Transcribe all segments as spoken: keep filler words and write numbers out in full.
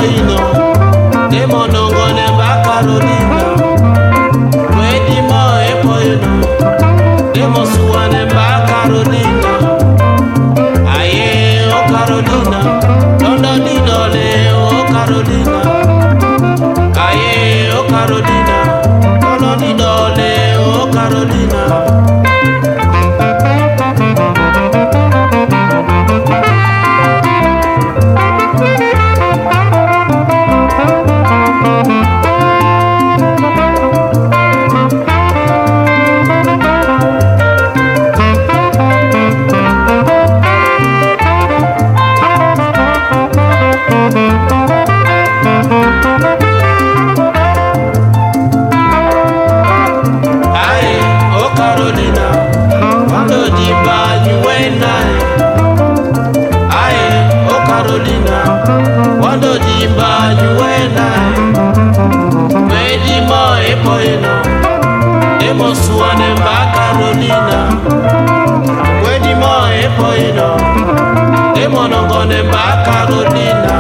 epoino demonongone ba Carolina wedimo epoino demosuane ba Carolina aye o Carolina London idole o Carolina aye o Carolina London idole o Carolina. Wando jimba juena Wedi mo epoino Demo suane mba Carolina Wedi mo epoino Demo nongone mba Carolina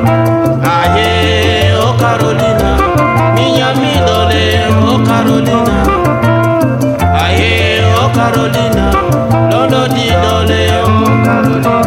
Aye o Carolina Minya midole o Carolina Aye o Carolina Londo di dole o Carolina.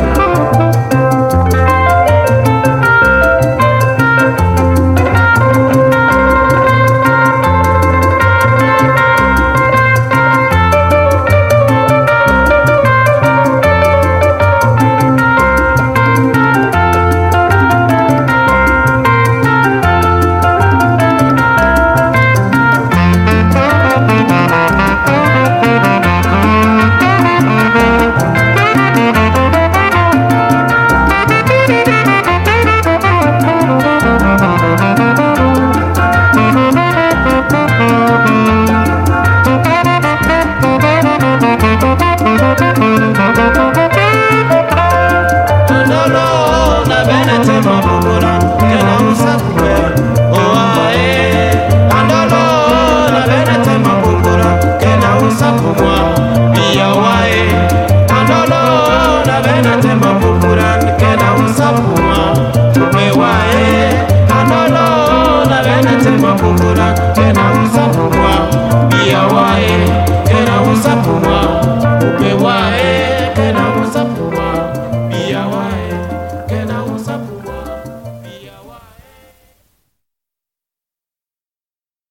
Upe wae, kena usapuma, biya wae, kena usapuma.